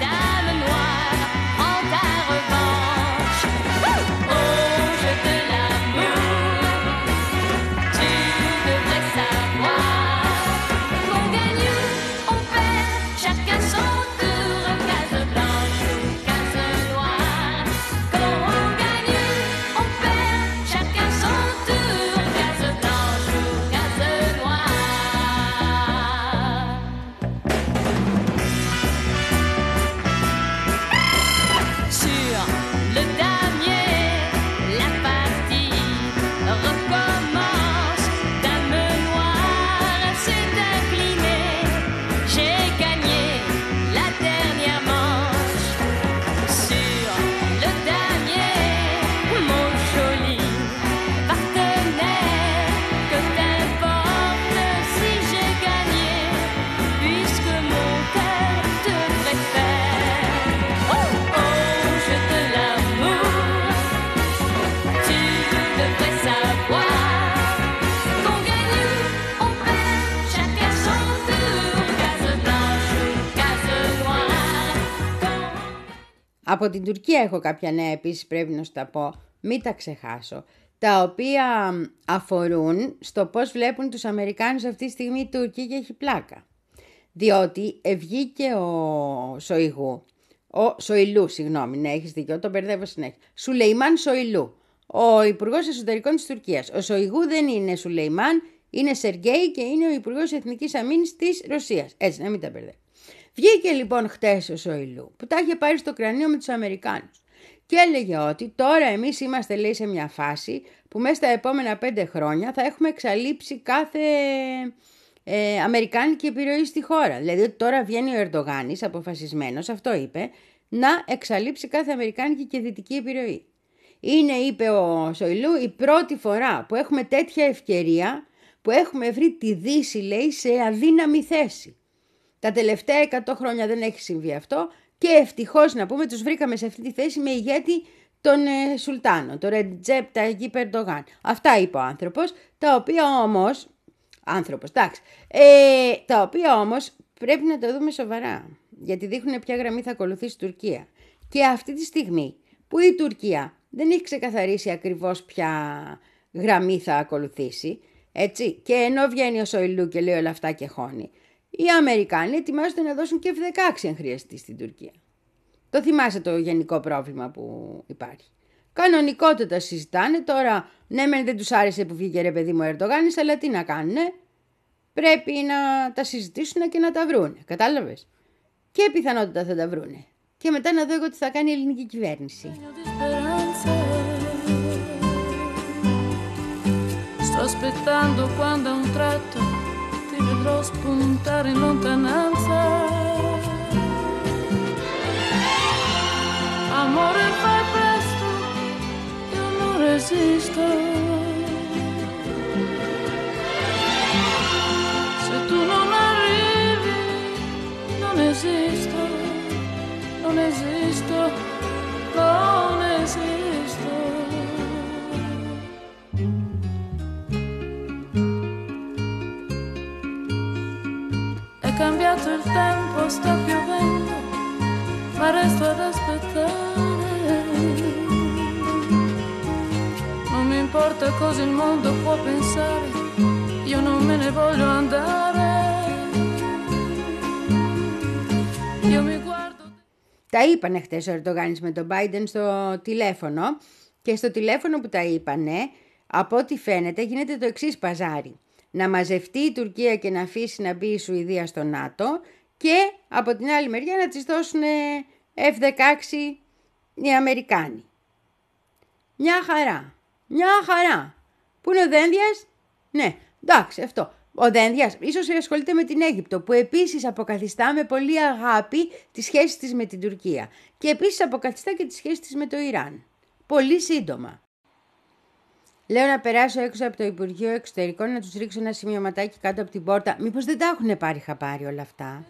Από την Τουρκία έχω κάποια νέα επίσης, πρέπει να σου τα πω, μην τα ξεχάσω, τα οποία αφορούν στο πώς βλέπουν τους Αμερικάνους αυτή τη στιγμή η Τουρκία και έχει πλάκα. Διότι βγήκε ο Σοϊγού, ο Σοϊλού, συγγνώμη, ναι, έχεις δίκιο, το μπερδεύω συνέχεια, Σουλεϊμάν Σοϊλού, ο Υπουργός Εσωτερικών της Τουρκίας. Ο Σοϊγού δεν είναι Σουλεϊμάν, είναι Σεργέη και είναι ο Υπουργός Εθνικής Αμήνης της Ρωσίας. Έτσι, να μην τα μπερδεύω. Βγήκε λοιπόν χτες ο Σοϊλού που τα είχε πάρει στο κρανίο με τους Αμερικάνους και έλεγε ότι τώρα εμείς είμαστε, λέει, σε μια φάση που μέσα στα επόμενα πέντε χρόνια θα έχουμε εξαλείψει κάθε ε, αμερικάνικη επιρροή στη χώρα. Δηλαδή ότι τώρα βγαίνει ο Ερντογάνης αποφασισμένος, αυτό είπε, να εξαλείψει κάθε αμερικάνικη και δυτική επιρροή. Είναι, είπε ο Σοϊλού, η πρώτη φορά που έχουμε τέτοια ευκαιρία, που έχουμε βρει τη Δύση, λέει, σε αδύναμη θέση. Τα τελευταία εκατό χρόνια δεν έχει συμβεί αυτό και ευτυχώς, να πούμε, τους βρήκαμε σε αυτή τη θέση με ηγέτη τον ε, Σουλτάνο, τον Ρετζέπ Ταγίπ Ερντογάν. Αυτά είπε ο άνθρωπος, τα οποία όμως, άνθρωπος, εντάξει, ε, τα οποία όμως πρέπει να τα δούμε σοβαρά, γιατί δείχνουν ποια γραμμή θα ακολουθήσει η Τουρκία. Και αυτή τη στιγμή που η Τουρκία δεν έχει ξεκαθαρίσει ακριβώς ποια γραμμή θα ακολουθήσει, έτσι, και ενώ βγαίνει ο Σοϊλού και λέει όλα αυτά και χώνει, οι Αμερικάνοι ετοιμάζονται να δώσουν και εφ δεκαέξι αν χρειαστεί στην Τουρκία. Το θυμάσαι το γενικό πρόβλημα που υπάρχει. Κανονικότατα συζητάνε τώρα, ναι μεν δεν τους άρεσε που βγήκε, ρε παιδί μου, ο Ερντογάνης, αλλά τι να κάνουνε, πρέπει να τα συζητήσουν και να τα βρούνε, κατάλαβες. Και πιθανότητα θα τα βρούνε. Και μετά να δω εγώ τι θα κάνει η ελληνική κυβέρνηση. Sto aspettando quando a un tratto ti vedrò spuntare in lontananza. Amore, fai presto, io non resisto. Se tu non arrivi, non esisto, non esisto, non esisto. È cambiato il tempo, sta piovendo, ma resto ad aspettare. Non mi importa cosa il mondo può pensare, io non me ne voglio andare. Io mi guardo. Τα είπανε χτες ο Ερντογάνης με τον Biden στο τηλέφωνο και στο τηλέφωνο που τα είπανε, από ό,τι φαίνεται γίνεται το εξής παζάρι. Να μαζευτεί η Τουρκία και να αφήσει να μπει η Σουηδία στο ΝΑΤΟ και από την άλλη μεριά να της δώσουν εφ δεκαέξι οι Αμερικάνοι. Μια χαρά, μια χαρά. Πού είναι ο Δένδιας? Ναι, εντάξει, αυτό. Ο Δένδιας ίσως ασχολείται με την Αίγυπτο, που επίσης αποκαθιστά με πολύ αγάπη τις σχέσεις της με την Τουρκία. Και επίσης αποκαθιστά και τις σχέσεις της με το Ιράν. Πολύ σύντομα. Λέω να περάσω έξω από το Υπουργείο Εξωτερικών να τους ρίξω ένα σημειωματάκι κάτω από την πόρτα. Μήπως δεν τα έχουν πάρει χαπάρι όλα αυτά.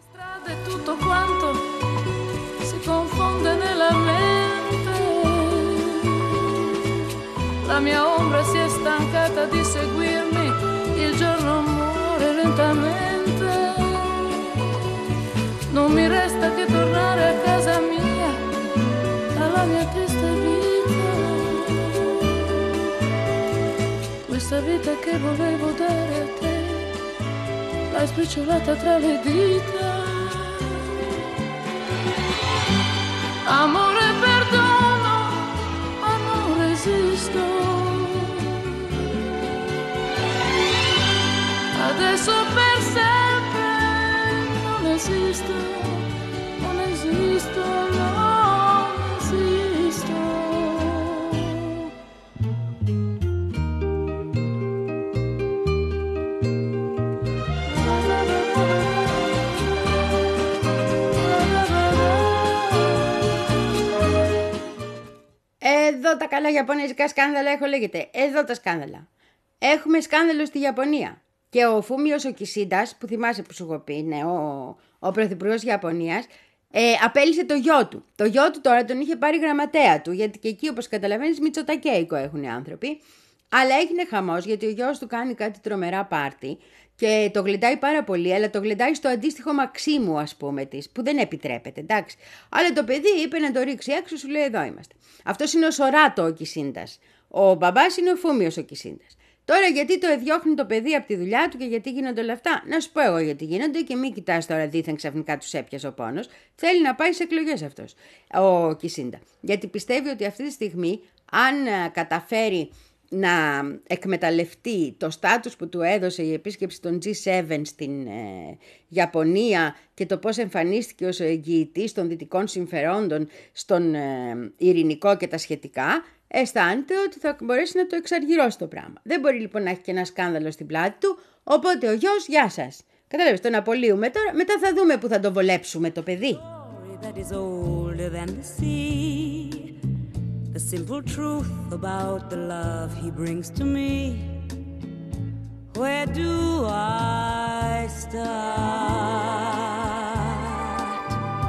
La mia ombra si è stancata di seguirmi, il giorno muore lentamente. Non mi resta che tornare a casa mia, alla mia triste vita. Questa vita che volevo dare a te, l'hai spicciolata tra le dita. Amore, perdono, ma non resisto. Adesso per sempre non esisto, non esisto, non esisto. Εδώ τα καλά ιαπωνέζικα σκάνδαλα έχω λέγεται. Εδώ τα σκάνδαλα. Έχουμε σκάνδαλο στη Ιαπωνία. Και ο Φούμιος ο Κισίντας, που θυμάσαι που σου έχω πει, ναι, ο, ο πρωθυπουργός Ιαπωνίας, ε, απέλυσε το γιο του. Το γιο του τώρα τον είχε πάρει γραμματέα του, γιατί και εκεί, όπως καταλαβαίνεις, μητσοτακέικο έχουν οι άνθρωποι. Αλλά έγινε χαμός, γιατί ο γιος του κάνει κάτι τρομερά πάρτι και το γλεντάει πάρα πολύ, αλλά το γλεντάει στο αντίστοιχο Μαξίμου, ας πούμε, της, που δεν επιτρέπεται, εντάξει. Αλλά το παιδί είπε να το ρίξει έξω, σου λέει εδώ είμαστε. Αυτός είναι ο Σοράτο ο Κισίντας. Ο μπαμπάς είναι ο Φούμιος ο Κισίντας. Τώρα γιατί το εδιώχνει το παιδί από τη δουλειά του και γιατί γίνονται όλα αυτά. Να σου πω εγώ γιατί γίνονται και μην κοιτάς τώρα δίθεν ξαφνικά τους έπιασε ο πόνος. Θέλει να πάει σε εκλογές αυτός ο Κισίντα. Γιατί πιστεύει ότι αυτή τη στιγμή αν καταφέρει να εκμεταλλευτεί το στάτους που του έδωσε η επίσκεψη των τζι σέβεν στην ε, Ιαπωνία και το πώς εμφανίστηκε ως ο εγγυητής των δυτικών συμφερόντων στον ε, ειρηνικό και τα σχετικά, αισθάνεται ότι θα μπορέσει να το εξαργυρώσει το πράγμα. Δεν μπορεί λοιπόν να έχει και ένα σκάνδαλο στην πλάτη του, οπότε ο γιος, γεια σας. Κατάλαβες, τον απολύουμε τώρα, μετά θα δούμε που θα το βολέψουμε το παιδί. The simple truth about the love he brings to me. Where do I start?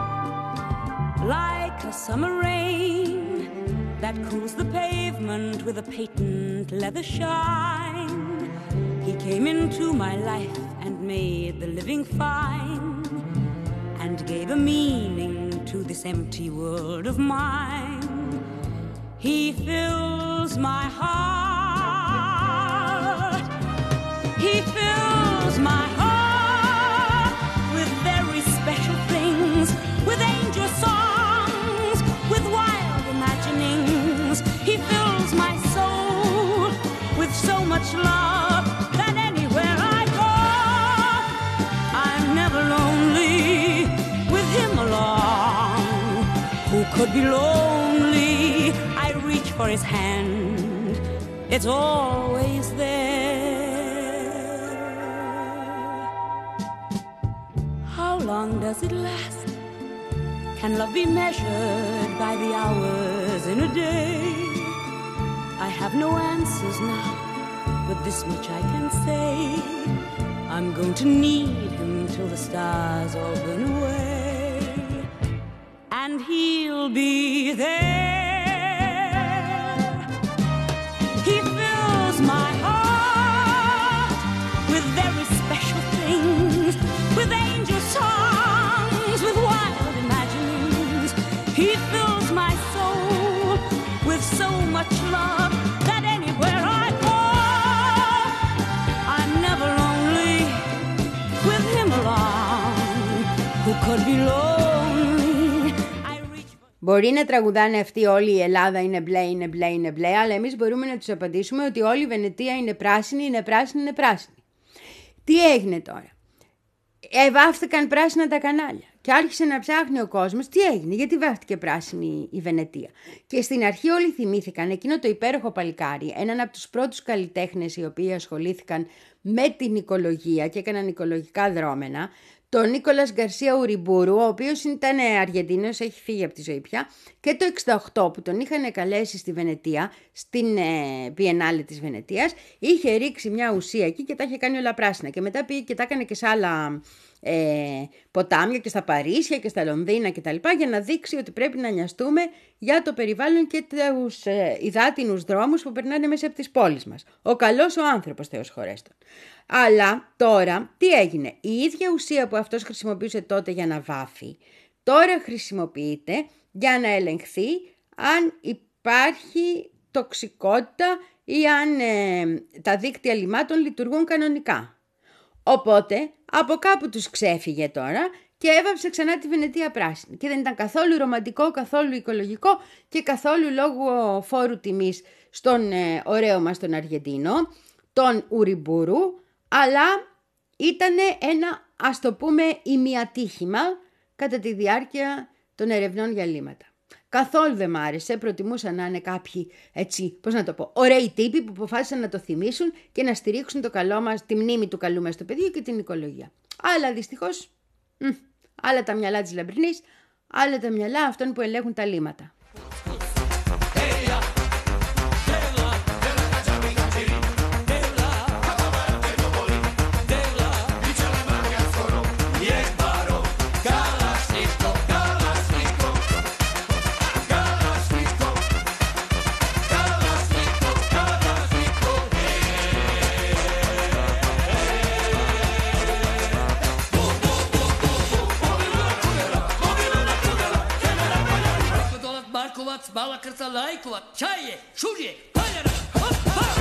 Like a summer rain that cools the pavement with a patent leather shine, he came into my life and made the living fine, and gave a meaning to this empty world of mine. He fills my heart, he fills my heart with very special things, with angel songs, with wild imaginings. He fills my soul with so much love that anywhere I go, I'm never lonely with him along. Who could be lonely? For his hand, it's always there. How long does it last? Can love be measured by the hours in a day? I have no answers now, but this much I can say. I'm going to need him till the stars all burn away, and he'll be there. My heart with very special things, with angel songs, with wild imaginings. He fills my soul with so much love that anywhere I go, I'm never lonely with him along. Who could be lonely? Μπορεί να τραγουδάνε αυτοί όλοι η Ελλάδα είναι μπλε, είναι μπλε, είναι μπλε, αλλά εμείς μπορούμε να τους απαντήσουμε ότι όλη η Βενετία είναι πράσινη, είναι πράσινη, είναι πράσινη. Τι έγινε τώρα? Εβάφτηκαν πράσινα τα κανάλια και άρχισε να ψάχνει ο κόσμος τι έγινε, γιατί βάφτηκε πράσινη η Βενετία. Και στην αρχή όλοι θυμήθηκαν εκείνο το υπέροχο παλικάρι, έναν από τους πρώτους καλλιτέχνες οι οποίοι ασχολήθηκαν με την οικολογία και έκαναν οικολογικά δρόμενα, τον Νίκολας Γκαρσία Ουrimbourou, ο οποίος ήταν Αργεντίνος, έχει φύγει από τη ζωή πια, και το εξήντα οκτώ που τον είχαν καλέσει στη Βενετία, στην Biennale της Βενετίας, είχε ρίξει μια ουσία εκεί και τα είχε κάνει όλα πράσινα. Και μετά πήγε και τα έκανε και σε άλλα ε, ποτάμια και στα Παρίσια και στα Λονδίνα κτλ. Για να δείξει ότι πρέπει να νοιαστούμε για το περιβάλλον και τους ε, υδάτινους δρόμους που περνάνε μέσα από τις πόλεις μας. Ο καλός ο άνθρωπος, Θεός χωρέστον. Αλλά τώρα τι έγινε? Η ίδια ουσία που αυτός χρησιμοποιούσε τότε για να βάφει, τώρα χρησιμοποιείται για να ελεγχθεί αν υπάρχει τοξικότητα ή αν ε, τα δίκτυα λιμάτων λειτουργούν κανονικά. Οπότε από κάπου τους ξέφυγε τώρα και έβαψε ξανά τη Βενετία πράσινη. Και δεν ήταν καθόλου ρομαντικό, καθόλου οικολογικό και καθόλου λόγω φόρου τιμής στον ε, ωραίο μας τον Αργεντίνο, τον Ουριμπουρού, αλλά ήταν ένα, ας το πούμε, ημιατύχημα κατά τη διάρκεια των ερευνών για λίματα. Καθόλου δεν μ' άρεσε, προτιμούσα να είναι κάποιοι, έτσι, πώς να το πω, ωραίοι τύποι που αποφάσισαν να το θυμίσουν και να στηρίξουν το καλό μας, τη μνήμη του καλού μας στο πεδίο και την οικολογία. Αλλά δυστυχώς, μ, άλλα τα μυαλά της Λαμπρινής, άλλα τα μυαλά αυτών που ελέγχουν τα λίματα. Bala krca lajkova, čaje, šurje, paljara, hop, hop!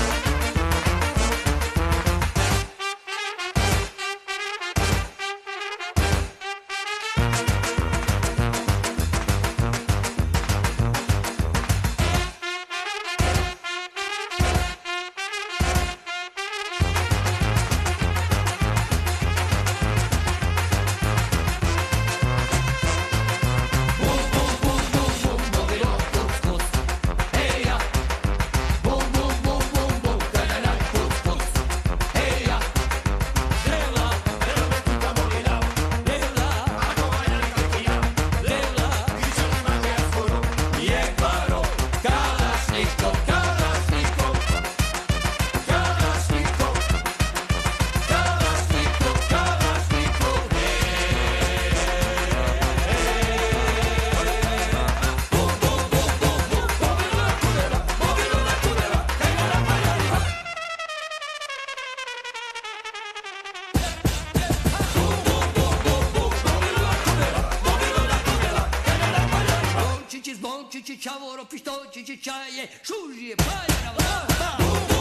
Čavoro, pištočići, čaje, šužije, paljara, hop,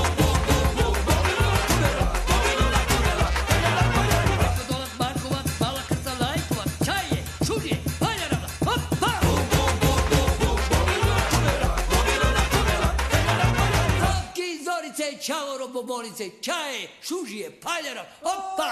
Čavoro, bobolice, čaje, šužije, paljara, hoppa!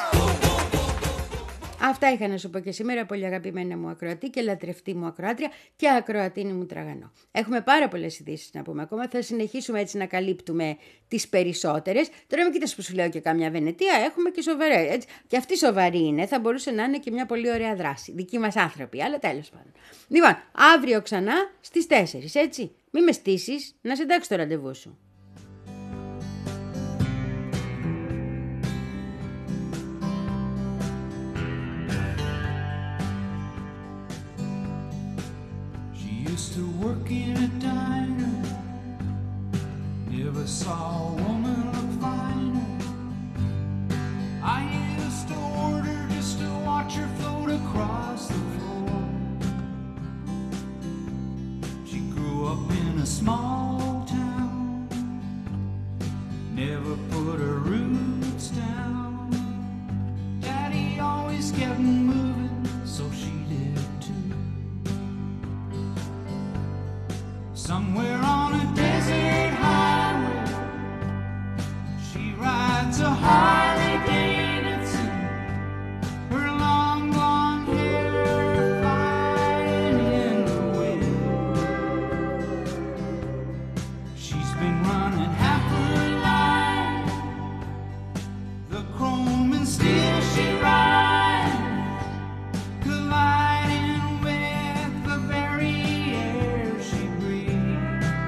Αυτά είχα να σου πω και σήμερα, πολύ αγαπημένα μου ακροατή και λατρευτή μου ακροάτρια και ακροατίνη μου τραγανό. Έχουμε πάρα πολλές ειδήσεις να πούμε ακόμα, θα συνεχίσουμε έτσι να καλύπτουμε τις περισσότερες. Τώρα μην κοίτας που σου λέω και κάμια Βενετία, έχουμε και σοβαρές, έτσι. Και αυτή σοβαρή είναι, θα μπορούσε να είναι και μια πολύ ωραία δράση. Δικοί μας άνθρωποι, αλλά τέλος πάντων. Λοιπόν, αύριο ξανά στις τέσσερις, έτσι. Μη με στήσεις, να σε εντάξει το ραντεβού σου. To work in a diner, never saw a woman look finer. I used to order just to watch her float across the floor. She grew up in a small town, never put her roots down. Daddy always kept moving, so she did too. Somewhere on a desert highway, she rides a Harley Davidson, her long blonde hair flying in the wind. She's been running half her life, the chrome and steel she rides, colliding with the very air she breathes.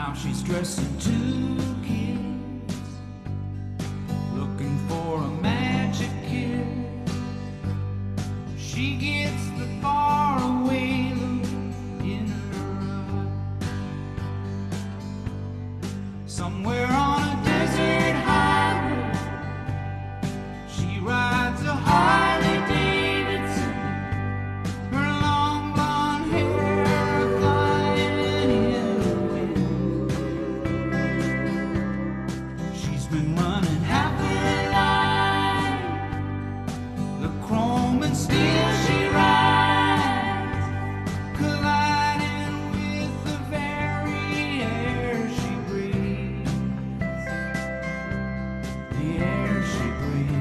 Now she's dressing two kids, looking for a magic kiss. She gets the faraway look in her eye. Somewhere on a desert highway, she rides a Harley Davidson. Her long blonde hair flying in the wind. She's been running half her life, the chrome and steel she rides, colliding with the very air she breathes, the air she breathes.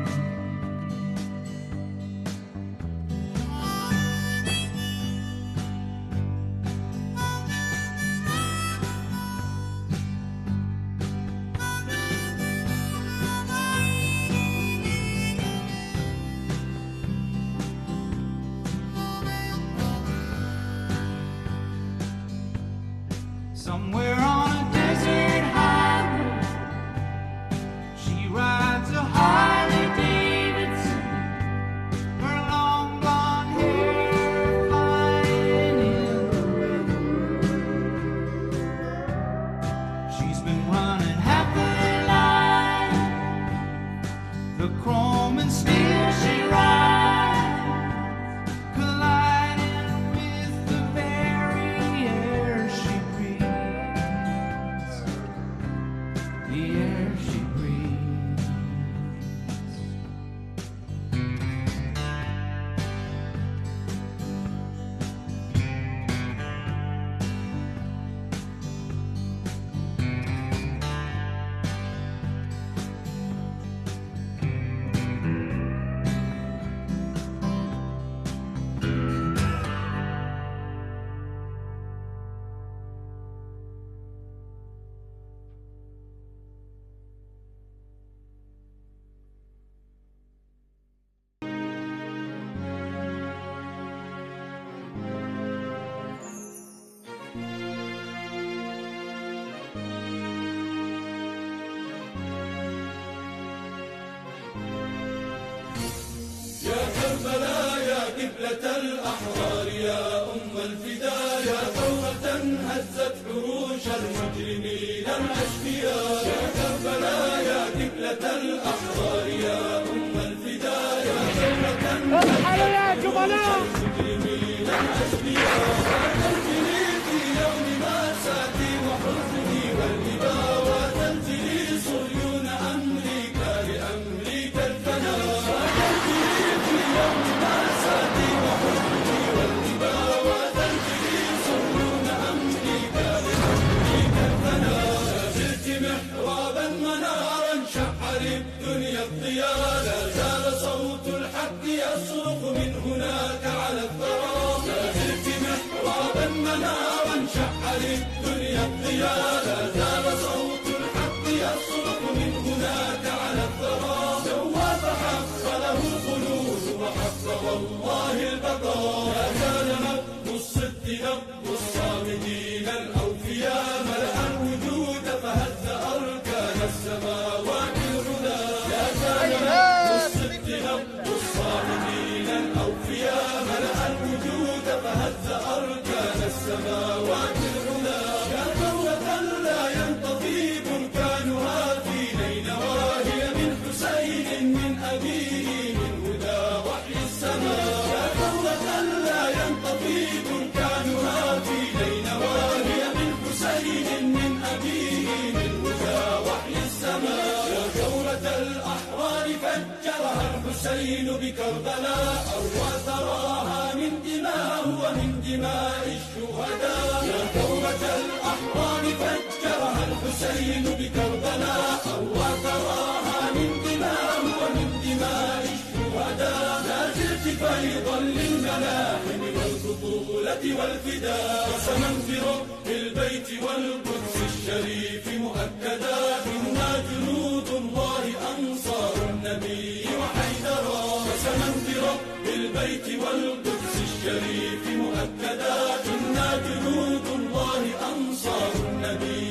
Somewhere on a desert highway, she rides a Harley Davidson. Her long blonde hair flying in the wind. She's been running half her life, the chrome and steel she rides, colliding with the very air she breathes, the air she breathes. يا كربلاء يا قبلة الأحرار يا أم الفداء يا ثورة هزت حروش المجرمين الأشقياء يا كربلاء يا قبلة الأحرار يا أم الفداء يا ثورة هزت حروش المجرمين الأشقياء تنزلي في يوم مأساتي وحزني والإباء وتنزلي صهيون أمريكا لأمريكا الفناء. محرابا منارا شحر الدنيا الضياء لا زال صوت الحق يصرخ من هناك على الثرى. لا زلت محرابا منارا شحر الدنيا الضياء لا زال صوت الحق يصرخ من هناك على الثرى. سوى فحق له الخلود وحق والله البقاء. لا زال نبض الصدق نبض الصامدين الأوفياء ملأ الوجود فهز أركان السماوات العلا. لا زال نبض الصدق نبض الصامدين الأوفياء ملأ الوجود فهز أركان السماوات العلا. يا دولة لا ينطفي بركانها في نينوى هي من حسين من أبيه من هدى وحي السماء. يا دولة لا ينطفي بركانها في نينوى هي من حسين من أبيه من هدى وحي السماء. يا ثورة الأحرار فجرها الحسين بكربلاء أروى ثراها من دماء ومن دماء الشهداء. يا ثورة الأحرار فجرها الحسين بكربلاء أروى ثراها من دماء ومن دماء الشهداء. لا زلت فيضا للملاحم والبطولة والفداء. قسما برب البيت والقدس الشريف مؤكدا إنا جنود الله أنصار النبي وحيدرا. قسما برب البيت والقدس الشريف مؤكدا إنا جنود الله أنصار النبي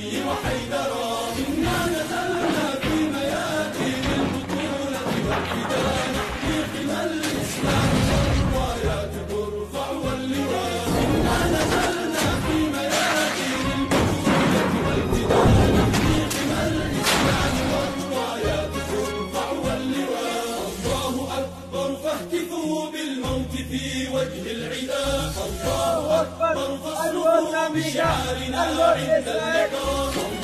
بنا عند اللقاء